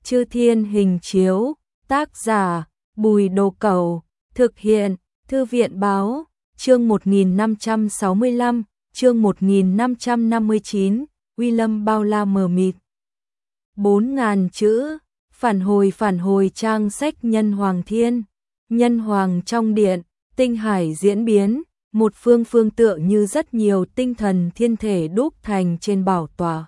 Chư Thiên Hình Chiếu, tác giả Bùi Đồ Cẩu, thực hiện Thư viện Báo, chương 1565, chương 1559, Uy Lâm bao la mờ mịt. 4.000 chữ, phản hồi trang sách Nhân Hoàng Thiên, Nhân Hoàng trong điện, tinh hải diễn biến, một phương tựa như rất nhiều tinh thần thiên thể đúc thành trên bảo tọa.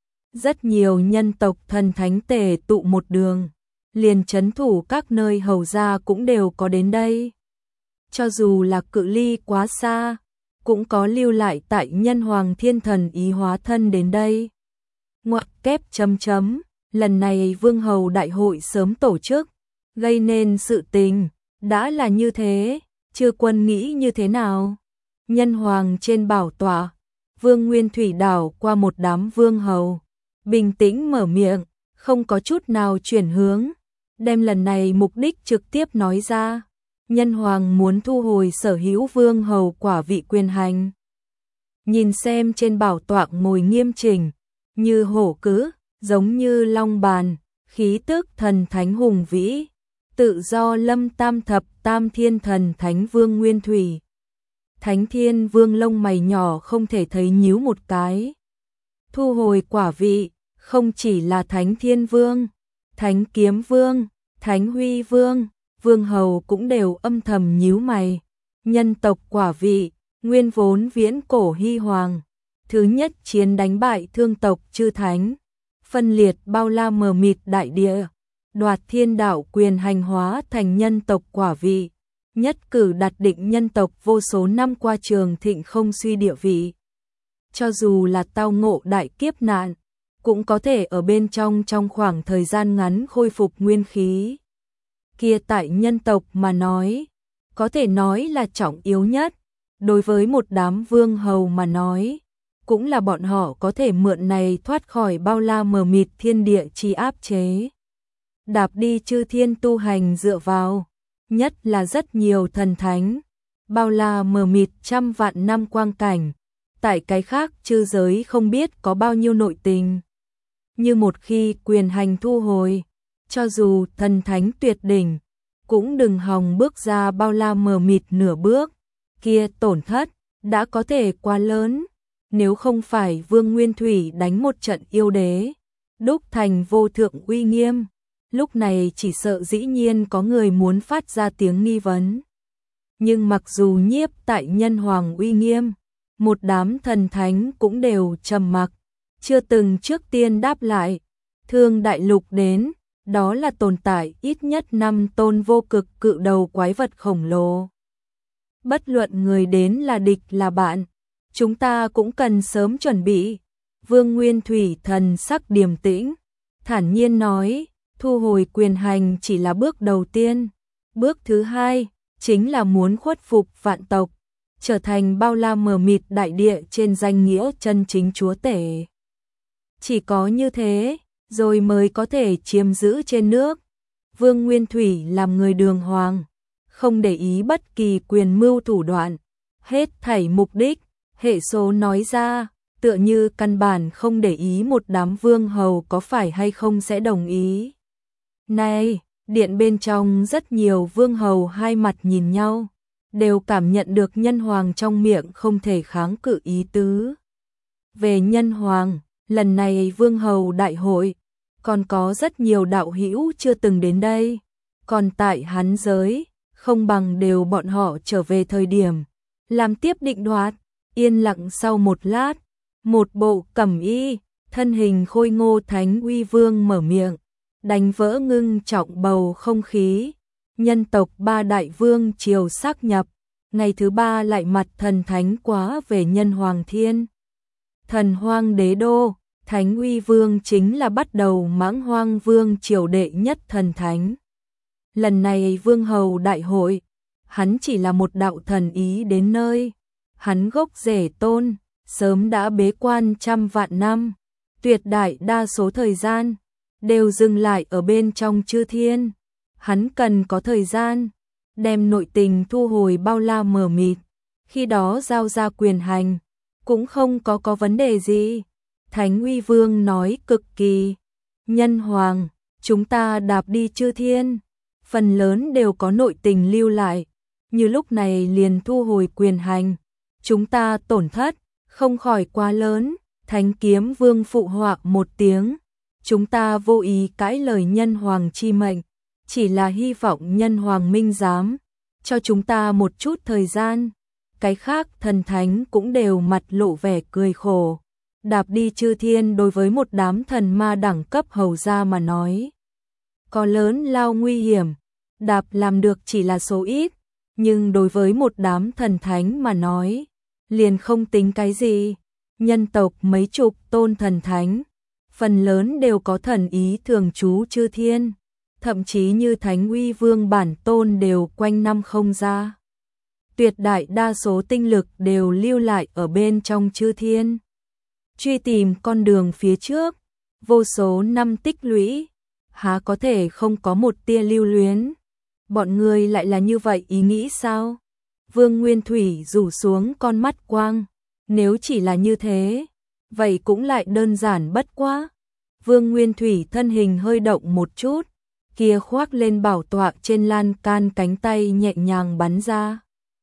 Rất nhiều nhân tộc thần thánh tề tụ một đường, liền trấn thủ các nơi hầu gia cũng đều có đến đây. Cho dù là cự ly quá xa, cũng có lưu lại tại Nhân Hoàng Thiên thần ý hóa thân đến đây. Ngoặc kép chấm, lần này Vương Hầu Đại hội sớm tổ chức, gây nên sự tình, đã là như thế, chư quân nghĩ như thế nào? Nhân Hoàng trên bảo tọa, Vương Nguyên Thủy đảo qua một đám vương hầu, bình tĩnh mở miệng, không có chút nào chuyển hướng, đem lần này mục đích trực tiếp nói ra. Nhân Hoàng muốn thu hồi sở hữu vương hầu quả vị quyền hành. Nhìn xem trên bảo tọa ngồi nghiêm chỉnh, như hổ cữ, giống như long bàn, khí tức thần thánh hùng vĩ, tự do lâm tam thập tam thiên thần thánh Vương Nguyên Thủy. Thánh Thiên Vương lông mày nhỏ không thể thấy nhíu một cái. Thu hồi quả vị, không chỉ là Thánh Thiên Vương, Thánh Kiếm Vương, Thánh Huy Vương, Vương hầu cũng đều âm thầm nhíu mày. Nhân tộc quả vị, nguyên vốn viễn cổ hy hoàng, thứ nhất chiến đánh bại thương tộc chư thánh, phân liệt bao la mờ mịt đại địa, đoạt thiên đạo quyền hành hóa thành nhân tộc quả vị, nhất cử đặt định nhân tộc vô số năm qua trường thịnh không suy địa vị. Cho dù là tao ngộ đại kiếp nạn, cũng có thể ở bên trong khoảng thời gian ngắn khôi phục nguyên khí. Kia tại nhân tộc mà nói, có thể nói là trọng yếu nhất, đối với một đám vương hầu mà nói, cũng là bọn họ có thể mượn này thoát khỏi bao la mờ mịt thiên địa chi áp chế. Đạp đi chư thiên tu hành dựa vào, nhất là rất nhiều thần thánh, bao la mờ mịt trăm vạn năm quang cảnh, tại cái khác chư giới không biết có bao nhiêu nội tình. Như một khi quyền hành thu hồi, cho dù thần thánh tuyệt đỉnh, cũng đừng hòng bước ra bao la mờ mịt nửa bước, kia tổn thất đã có thể quá lớn. Nếu không phải Vương Nguyên Thủy đánh một trận yêu đế, đúc thành vô thượng uy nghiêm, lúc này chỉ sợ dĩ nhiên có người muốn phát ra tiếng nghi vấn. Nhưng mặc dù nhiếp tại Nhân Hoàng uy nghiêm, một đám thần thánh cũng đều trầm mặc, chưa từng trước tiên đáp lại. Thương đại lục đến, đó là tồn tại ít nhất 5 tôn vô cực cự đầu quái vật khổng lồ. Bất luận người đến là địch là bạn, chúng ta cũng cần sớm chuẩn bị. Vương Nguyên Thủy thần sắc điềm tĩnh, thản nhiên nói, thu hồi quyền hành chỉ là bước đầu tiên. Bước thứ hai, chính là muốn khuất phục vạn tộc, trở thành bao la mờ mịt đại địa trên danh nghĩa chân chính chúa tể. Chỉ có như thế, rồi mới có thể chiếm giữ trên nước. Vương Nguyên Thủy làm người đường hoàng, không để ý bất kỳ quyền mưu thủ đoạn, hết thảy mục đích, hệ số nói ra, tựa như căn bản không để ý một đám vương hầu có phải hay không sẽ đồng ý. Này, điện bên trong rất nhiều vương hầu hai mặt nhìn nhau, đều cảm nhận được Nhân Hoàng trong miệng không thể kháng cự ý tứ. Về Nhân Hoàng, lần này vương hầu đại hội, còn có rất nhiều đạo hữu chưa từng đến đây, còn tại hắn giới, không bằng đều bọn họ trở về thời điểm, làm tiếp định đoạt. Yên lặng sau một lát, một bộ cẩm y, thân hình khôi ngô Thánh Uy Vương mở miệng, đánh vỡ ngưng trọng bầu không khí. Nhân tộc ba đại vương triều xác nhập, ngày thứ ba lại mặt thần thánh quá về Nhân Hoàng Thiên. Thần Hoang Đế Đô, Thánh Uy Vương chính là bắt đầu Mãng Hoang Vương triều đệ nhất thần thánh. Lần này Vương Hầu Đại hội, hắn chỉ là một đạo thần ý đến nơi. Hắn gốc rễ tôn, sớm đã bế quan trăm vạn năm, tuyệt đại đa số thời gian, đều dừng lại ở bên trong chư thiên. Hắn cần có thời gian, đem nội tình thu hồi bao la mờ mịt, khi đó giao ra quyền hành, cũng không có vấn đề gì. Thánh Uy Vương nói cực kỳ, Nhân Hoàng, chúng ta đạp đi chư thiên, phần lớn đều có nội tình lưu lại, như lúc này liền thu hồi quyền hành, chúng ta tổn thất không khỏi quá lớn. Thánh Kiếm Vương phụ họa một tiếng, chúng ta vô ý cãi lời nhân hoàng chi mệnh, chỉ là hy vọng nhân hoàng minh giám cho chúng ta một chút thời gian. Cái khác thần thánh cũng đều mặt lộ vẻ cười khổ. Đạp đi chư thiên đối với một đám thần ma đẳng cấp hầu gia mà nói, có lớn lao nguy hiểm, đạp làm được chỉ là số ít, nhưng đối với một đám thần thánh mà nói, liền không tính cái gì. Nhân tộc mấy chục tôn thần thánh, phần lớn đều có thần ý thường trú chư thiên, thậm chí như Thánh Uy Vương bản tôn đều quanh năm không ra. Tuyệt đại đa số tinh lực đều lưu lại ở bên trong chư thiên, truy tìm con đường phía trước, vô số năm tích lũy, há có thể không có một tia lưu luyến. Bọn người lại là như vậy ý nghĩ sao? Vương Nguyên Thủy rủ xuống con mắt quang, nếu chỉ là như thế, vậy cũng lại đơn giản bất quá. Vương Nguyên Thủy thân hình hơi động một chút, kia khoác lên bảo tọa trên lan can cánh tay nhẹ nhàng bắn ra.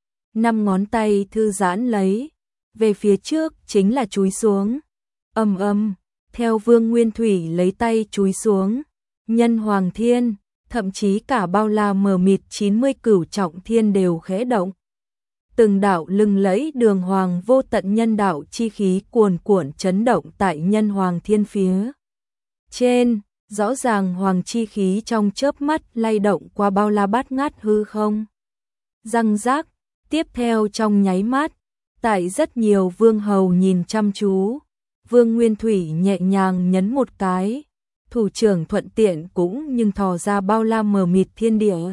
5 ngón tay thư giãn lấy, về phía trước chính là chúi xuống. Ầm ầm, theo Vương Nguyên Thủy lấy tay chúi xuống, nhân hoàng thiên, thậm chí cả bao la mờ mịt 90 cửu trọng thiên đều khẽ động. Từng đạo lừng lẫy đường hoàng vô tận nhân đạo chi khí cuồn cuộn chấn động tại nhân hoàng thiên phía trên, rõ ràng hoàng chi khí trong chớp mắt lay động qua bao la bát ngát hư không. Răng rác, tiếp theo trong nháy mắt, tại rất nhiều vương hầu nhìn chăm chú, Vương Nguyên Thủy nhẹ nhàng nhấn một cái, thủ trưởng thuận tiện cũng nhưng thò ra bao la mờ mịt thiên địa.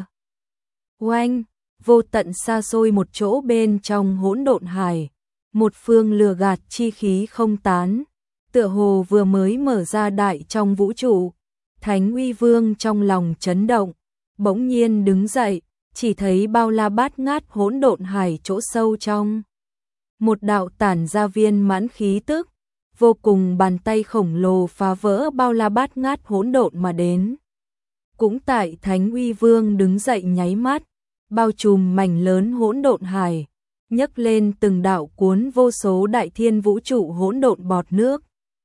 Oanh! Vô tận xa xôi một chỗ bên trong hỗn độn hải, một phương lừa gạt chi khí không tán, tựa hồ vừa mới mở ra đại trong vũ trụ. Thánh Uy Vương trong lòng chấn động, bỗng nhiên đứng dậy, chỉ thấy bao la bát ngát hỗn độn hải chỗ sâu trong. Một đạo tản ra viên mãn khí tức, vô cùng bàn tay khổng lồ phá vỡ bao la bát ngát hỗn độn mà đến. Cũng tại Thánh Uy Vương đứng dậy nháy mắt, bao trùm mảnh lớn hỗn độn hải, nhấc lên từng đạo cuốn vô số đại thiên vũ trụ hỗn độn bọt nước.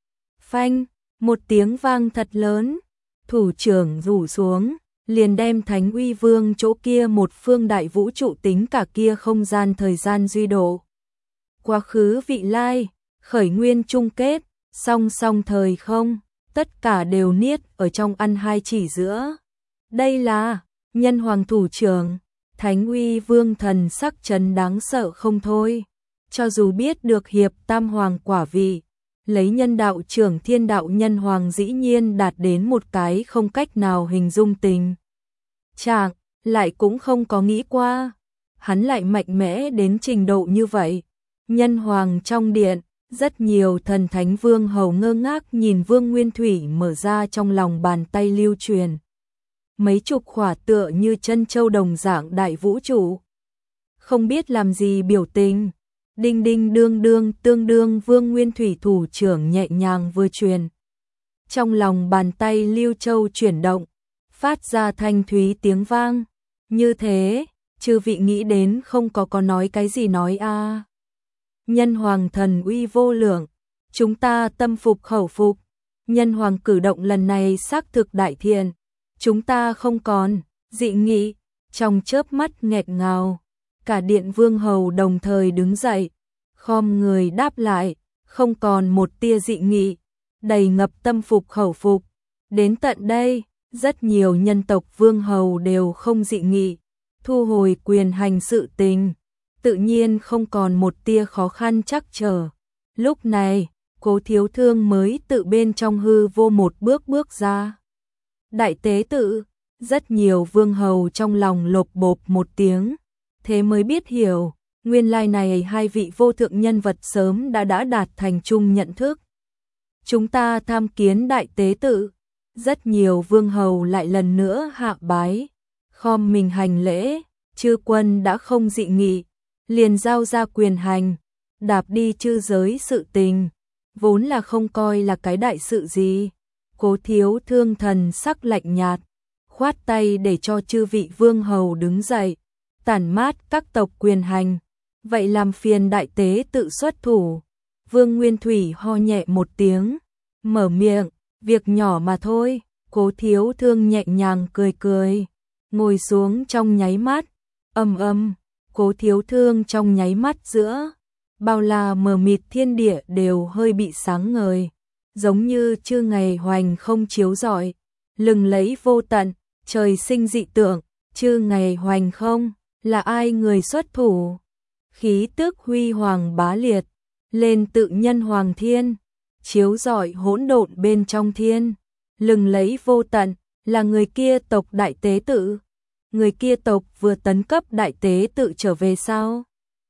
Phanh, một tiếng vang thật lớn, thủ trưởng rủ xuống, liền đem Thánh Uy Vương chỗ kia một phương đại vũ trụ tính cả kia không gian thời gian duy độ. Quá khứ vị lai, khởi nguyên chung kết, song song thời không, tất cả đều niết ở trong ăn hai chỉ giữa. Đây là nhân hoàng thủ trưởng. Thánh Uy Vương thần sắc chấn đáng sợ không thôi, cho dù biết được hiệp tam hoàng quả vị, lấy nhân đạo trưởng thiên đạo nhân hoàng dĩ nhiên đạt đến một cái không cách nào hình dung tình trạng, lại cũng không có nghĩ qua, hắn lại mạnh mẽ đến trình độ như vậy. Nhân hoàng trong điện, rất nhiều thần thánh vương hầu ngơ ngác nhìn Vương Nguyên Thủy mở ra trong lòng bàn tay lưu truyền mấy chục khỏa tựa như chân châu đồng dạng đại vũ trụ. Không biết làm gì biểu tình, đinh đinh đương đương tương đương Vương Nguyên Thủy thủ trưởng nhẹ nhàng vừa truyền. Trong lòng bàn tay lưu châu chuyển động, phát ra thanh thúy tiếng vang. Như thế, chư vị nghĩ đến không có nói cái gì nói a. Nhân hoàng thần uy vô lượng, chúng ta tâm phục khẩu phục. Nhân hoàng cử động lần này xác thực đại thiện. Chúng ta không còn dị nghị. Trong chớp mắt nghẹt ngào, cả điện vương hầu đồng thời đứng dậy, khom người đáp lại, không còn một tia dị nghị, đầy ngập tâm phục khẩu phục. Đến tận đây, rất nhiều nhân tộc vương hầu đều không dị nghị, thu hồi quyền hành sự tình, tự nhiên không còn một tia khó khăn trắc trở. Lúc này, Cố Thiếu Thương mới tự bên trong hư vô một bước bước ra. Đại tế tự, rất nhiều vương hầu trong lòng lột bột một tiếng, thế mới biết hiểu, nguyên lai này hai vị vô thượng nhân vật sớm đã đạt thành chung nhận thức. Chúng ta tham kiến đại tế tự, rất nhiều vương hầu lại lần nữa hạ bái, khom mình hành lễ, chư quân đã không dị nghị, liền giao ra quyền hành, đạp đi chư giới sự tình, vốn là không coi là cái đại sự gì. Cố Thiếu Thương thần sắc lạnh nhạt, khoát tay để cho chư vị vương hầu đứng dậy, tản mát các tộc quyền hành, vậy làm phiền đại tế tự xuất thủ. Vương Nguyên Thủy ho nhẹ một tiếng, mở miệng, việc nhỏ mà thôi. Cố Thiếu Thương nhẹ nhàng cười cười, ngồi xuống trong nháy mắt, Cố Thiếu Thương trong nháy mắt giữa bao la mờ mịt thiên địa đều hơi bị sáng ngời, giống như trưa ngày hoành không chiếu rọi, lừng lẫy vô tận, trời sinh dị tượng, trưa ngày hoành không, là ai người xuất thủ? Khí tức huy hoàng bá liệt, lên tự nhân hoàng thiên, chiếu rọi hỗn độn bên trong thiên, lừng lẫy vô tận, là người kia tộc đại tế tự. Người kia tộc vừa tấn cấp đại tế tự trở về sao?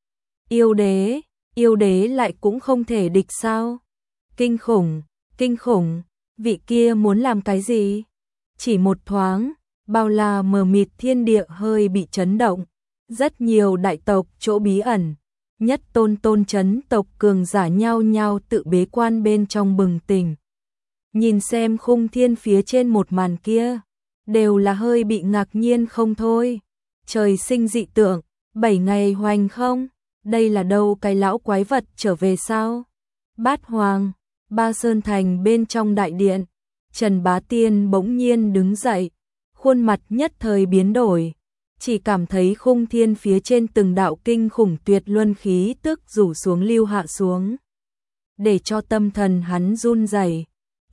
Yêu đế lại cũng không thể địch sao? Kinh khủng, vị kia muốn làm cái gì? Chỉ một thoáng, bao la mờ mịt thiên địa hơi bị chấn động, rất nhiều đại tộc chỗ bí ẩn, nhất tôn chấn tộc cường giả nhau nhau tự bế quan bên trong bừng tỉnh. Nhìn xem khung thiên phía trên một màn kia, đều là hơi bị ngạc nhiên không thôi. Trời sinh dị tượng, 7 ngày hoành không, đây là đâu cái lão quái vật trở về sao? Bát Hoàng, Ba Sơn Thành bên trong đại điện, Trần Bá Tiên bỗng nhiên đứng dậy, khuôn mặt nhất thời biến đổi, chỉ cảm thấy khung thiên phía trên từng đạo kinh khủng tuyệt luân khí tức rủ xuống lưu hạ xuống, để cho tâm thần hắn run rẩy.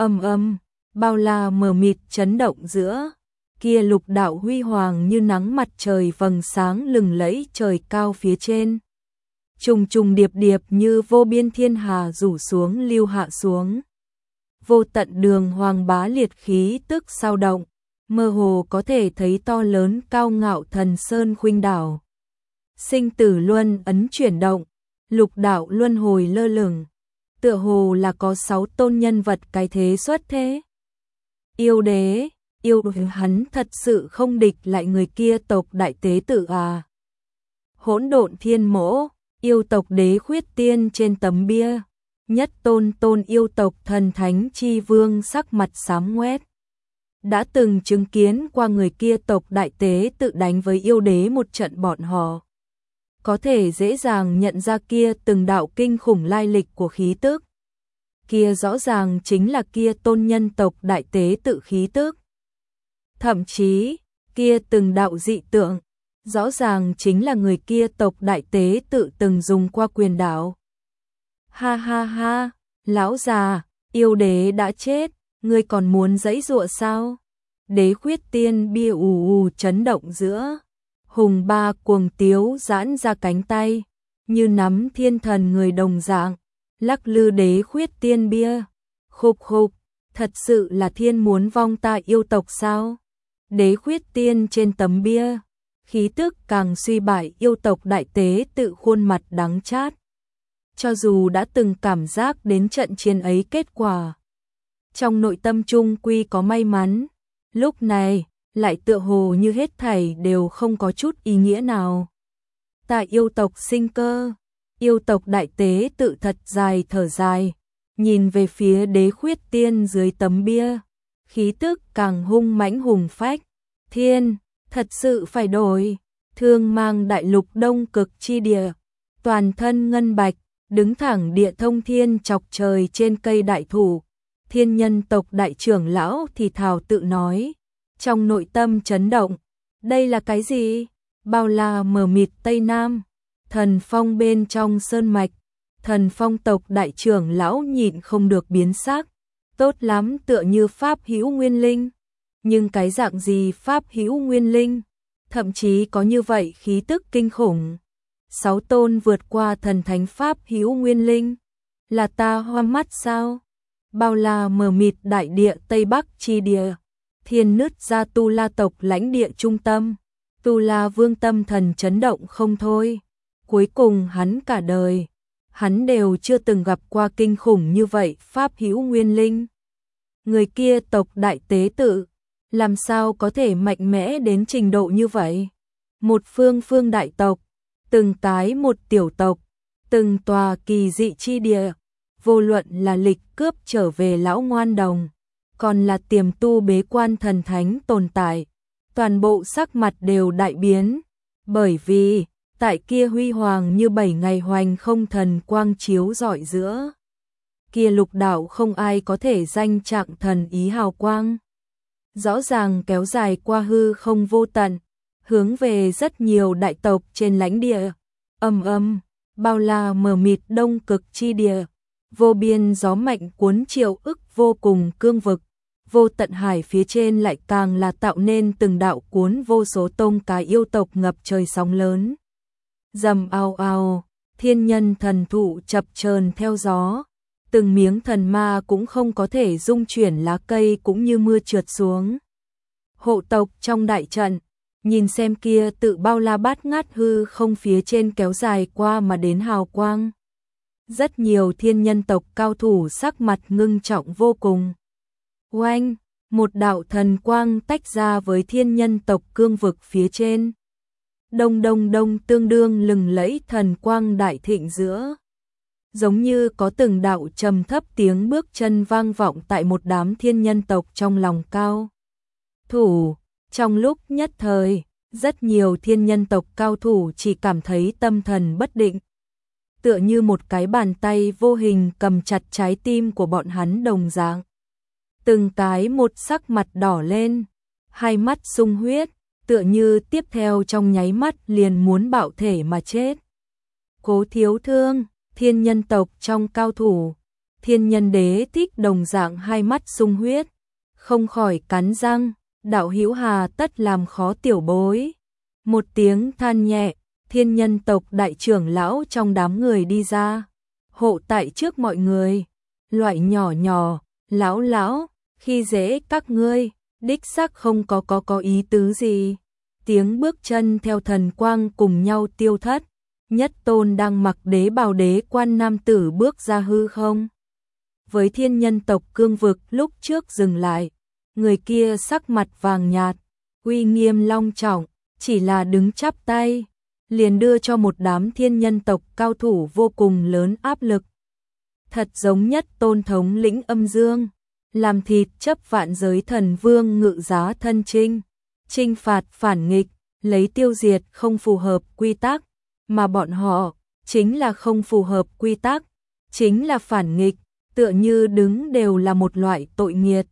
Bao la mờ mịt chấn động giữa, kia lục đạo huy hoàng như nắng mặt trời vầng sáng lừng lẫy trời cao phía trên. Trùng trùng điệp điệp như vô biên thiên hà rủ xuống lưu hạ xuống. Vô tận đường hoàng bá liệt khí tức sao động, mơ hồ có thể thấy to lớn cao ngạo thần sơn khuynh đảo. Sinh tử luân ấn chuyển động, lục đạo luân hồi lơ lửng, tựa hồ là có 6 tôn nhân vật cái thế xuất thế. Yêu đế hắn thật sự không địch lại người kia tộc đại tế tự à? Hỗn độn thiên mỗ, yêu tộc đế khuyết tiên trên tấm bia, nhất tôn yêu tộc thần thánh chi vương sắc mặt xám ngoét. Đã từng chứng kiến qua người kia tộc đại tế tự đánh với yêu đế một trận bọn họ, có thể dễ dàng nhận ra kia từng đạo kinh khủng lai lịch của khí tức. Kia rõ ràng chính là kia tôn nhân tộc đại tế tự khí tức. Thậm chí, kia từng đạo dị tượng, rõ ràng chính là người kia tộc đại tế tự từng dùng qua quyền đạo. Ha, lão già, yêu đế đã chết, ngươi còn muốn giãy giụa sao? Đế khuyết tiên bia chấn động giữa, hùng ba cuồng tiếu giãn ra cánh tay, như nắm thiên thần người đồng dạng, lắc lư đế khuyết tiên bia. Khục, thật sự là thiên muốn vong ta yêu tộc sao? Đế khuyết tiên trên tấm bia, khí tức càng suy bại yêu tộc đại tế tự khuôn mặt đắng chát. Cho dù đã từng cảm giác đến trận chiến ấy kết quả, trong nội tâm trung quy có may mắn, lúc này lại tựa hồ như hết thảy đều không có chút ý nghĩa nào. Ta yêu tộc sinh cơ, yêu tộc đại tế tự thật dài thở dài, nhìn về phía đế khuyết tiên dưới tấm bia, khí tức càng hung mãnh hùng phách. Thiên, thật sự phải đổi, thương mang đại lục đông cực chi địa, toàn thân ngân bạch, đứng thẳng địa thông thiên chọc trời trên cây đại thụ. Thiên nhân tộc đại trưởng lão thì thào tự nói, trong nội tâm chấn động, đây là cái gì? Bao la mờ mịt Tây Nam, thần phong bên trong sơn mạch, thần phong tộc đại trưởng lão nhịn không được biến sắc, tốt lắm tựa như pháp hữu nguyên linh. Nhưng cái dạng gì pháp hữu nguyên linh, thậm chí có như vậy khí tức kinh khủng. 6 tôn vượt qua thần thánh pháp hữu nguyên linh, là ta hoa mắt sao? Bao la mờ mịt đại địa Tây Bắc chi địa, thiên nứt ra Tu La tộc lãnh địa trung tâm, Tu La vương tâm thần chấn động không thôi. Cuối cùng hắn cả đời, hắn đều chưa từng gặp qua kinh khủng như vậy pháp hữu nguyên linh. Người kia tộc đại tế tự, làm sao có thể mạnh mẽ đến trình độ như vậy? Một phương đại tộc, từng cái một tiểu tộc, từng tòa kỳ dị chi địa, vô luận là lịch cướp trở về lão ngoan đồng, còn là tiềm tu bế quan thần thánh tồn tại, toàn bộ sắc mặt đều đại biến, bởi vì tại kia huy hoàng như 7 ngày hoành không thần quang chiếu rọi giữa kia lục đạo không ai có thể danh trạng thần ý hào quang, rõ ràng kéo dài qua hư không vô tận, hướng về rất nhiều đại tộc trên lãnh địa, bao la mờ mịt đông cực chi địa, vô biên gió mạnh cuốn triệu ức vô cùng cương vực, vô tận hải phía trên lại càng là tạo nên từng đạo cuốn vô số tông cái yêu tộc ngập trời sóng lớn. Rầm ao ao, thiên nhân thần thụ chập chờn theo gió, từng miếng thần ma cũng không có thể dung chuyển lá cây cũng như mưa trượt xuống. Hộ tộc trong đại trận, nhìn xem kia tự bao la bát ngát hư không phía trên kéo dài qua mà đến hào quang. Rất nhiều thiên nhân tộc cao thủ sắc mặt ngưng trọng vô cùng. Oanh, một đạo thần quang tách ra với thiên nhân tộc cương vực phía trên. Đông đông đông tương đương lừng lẫy thần quang đại thịnh giữa. Giống như có từng đạo trầm thấp tiếng bước chân vang vọng tại một đám thiên nhân tộc trong lòng cao thủ. Trong lúc nhất thời, rất nhiều thiên nhân tộc cao thủ chỉ cảm thấy tâm thần bất định. Tựa như một cái bàn tay vô hình cầm chặt trái tim của bọn hắn đồng dạng. Từng cái một sắc mặt đỏ lên, hai mắt sung huyết, tựa như tiếp theo trong nháy mắt liền muốn bạo thể mà chết. Cố thiếu thương, thiên nhân tộc trong cao thủ, thiên nhân đế thích đồng dạng hai mắt sung huyết, không khỏi cắn răng, đạo hữu hà tất làm khó tiểu bối. Một tiếng than nhẹ, thiên nhân tộc đại trưởng lão trong đám người đi ra, hộ tại trước mọi người, loại nhỏ nhỏ, lão, khi dễ các ngươi, đích xác không có ý tứ gì. Tiếng bước chân theo thần quang cùng nhau tiêu thất, nhất tôn đang mặc đế bào đế quan nam tử bước ra hư không. Với thiên nhân tộc cương vực lúc trước dừng lại, người kia sắc mặt vàng nhạt, uy nghiêm long trọng, chỉ là đứng chắp tay, liền đưa cho một đám thiên nhân tộc cao thủ vô cùng lớn áp lực. Thật giống nhất tôn thống lĩnh âm dương, làm thịt chấp vạn giới thần vương ngự giá thân trinh phạt phản nghịch, lấy tiêu diệt không phù hợp quy tắc, mà bọn họ chính là không phù hợp quy tắc, chính là phản nghịch, tựa như đứng đều là một loại tội nghiệt.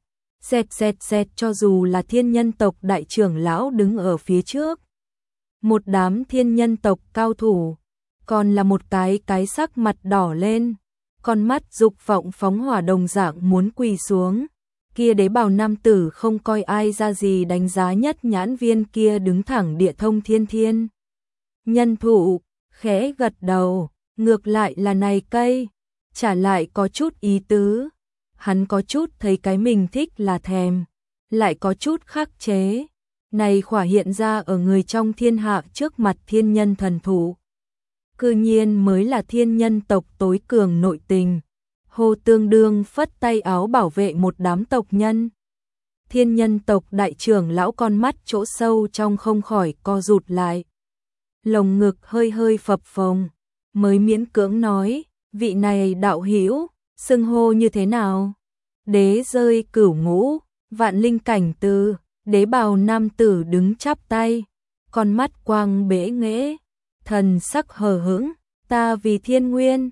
Xẹt cho dù là thiên nhân tộc đại trưởng lão đứng ở phía trước, một đám thiên nhân tộc cao thủ, còn là một cái sắc mặt đỏ lên, con mắt dục vọng phóng hỏa đồng dạng muốn quỳ xuống. Kia đế bào nam tử không coi ai ra gì đánh giá nhất nhãn viên kia đứng thẳng địa thông thiên nhân thụ, khẽ gật đầu, ngược lại là này cây, trả lại có chút ý tứ. Hắn có chút thấy cái mình thích là thèm, lại có chút khắc chế. Này khỏa hiện ra ở người trong thiên hạ trước mặt thiên nhân thần thụ. Cư nhiên mới là thiên nhân tộc tối cường nội tình. Hồ Tương Đương phất tay áo bảo vệ một đám tộc nhân. Thiên nhân tộc đại trưởng lão con mắt chỗ sâu trong không khỏi co rụt lại. Lồng ngực hơi phập phồng, mới miễn cưỡng nói, vị này đạo hữu, xưng hô như thế nào? Đế rơi cửu ngũ, vạn linh cảnh tư, đế bào nam tử đứng chắp tay, con mắt quang bế nghễ, thần sắc hờ hững, ta vì thiên nguyên,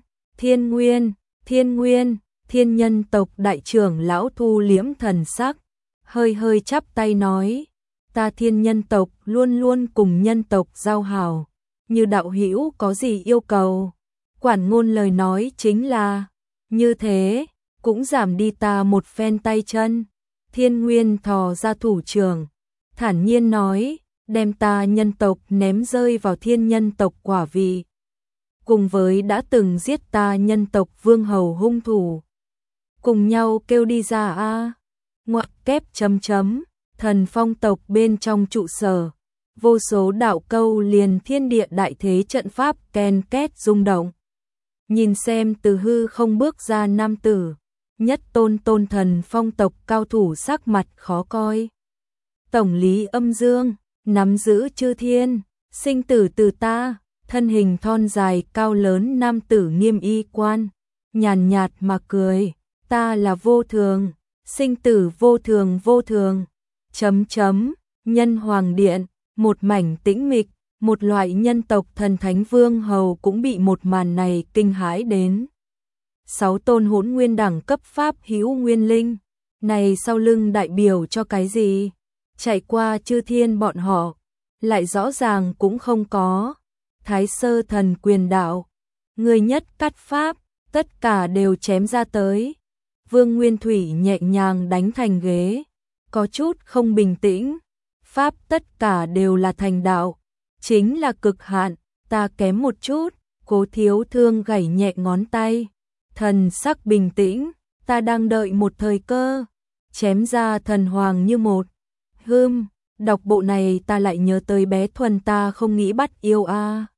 thiên nhân tộc đại trưởng lão thu liễm thần sắc, hơi chắp tay nói, ta thiên nhân tộc luôn luôn cùng nhân tộc giao hảo, như đạo hữu có gì yêu cầu, quản ngôn lời nói chính là, như thế, cũng giảm đi ta một phen tay chân. Thiên Nguyên thò ra thủ trưởng, thản nhiên nói, đem ta nhân tộc ném rơi vào thiên nhân tộc quả vị. Cùng với đã từng giết ta nhân tộc vương hầu hung thủ. Cùng nhau kêu đi ra a. Ngoặc kép chấm, thần phong tộc bên trong trụ sở. Vô số đạo câu liền thiên địa đại thế trận pháp ken két rung động. Nhìn xem từ hư không bước ra nam tử. Nhất tôn thần phong tộc cao thủ sắc mặt khó coi. Tổng lý âm dương, nắm giữ chư thiên, sinh tử từ ta, thân hình thon dài cao lớn nam tử nghiêm y quan, nhàn nhạt mà cười, ta là vô thường, sinh tử vô thường, nhân hoàng điện, một mảnh tĩnh mịch, một loại nhân tộc thần thánh vương hầu cũng bị một màn này kinh hãi đến. 6 tôn hỗn nguyên đẳng cấp pháp hữu nguyên linh, này sau lưng đại biểu cho cái gì? Chạy qua chư thiên bọn họ, lại rõ ràng cũng không có. Thái sơ thần quyền đạo, người nhất cắt pháp, tất cả đều chém ra tới. Vương Nguyên Thủy nhẹ nhàng đánh thành ghế, có chút không bình tĩnh. Pháp tất cả đều là thành đạo, chính là cực hạn, ta kém một chút. Cố Thiếu Thương gảy nhẹ ngón tay, thần sắc bình tĩnh, ta đang đợi một thời cơ, chém ra thần hoàng như một. Đọc bộ này ta lại nhớ tới bé Thuần ta không nghĩ bắt yêu a.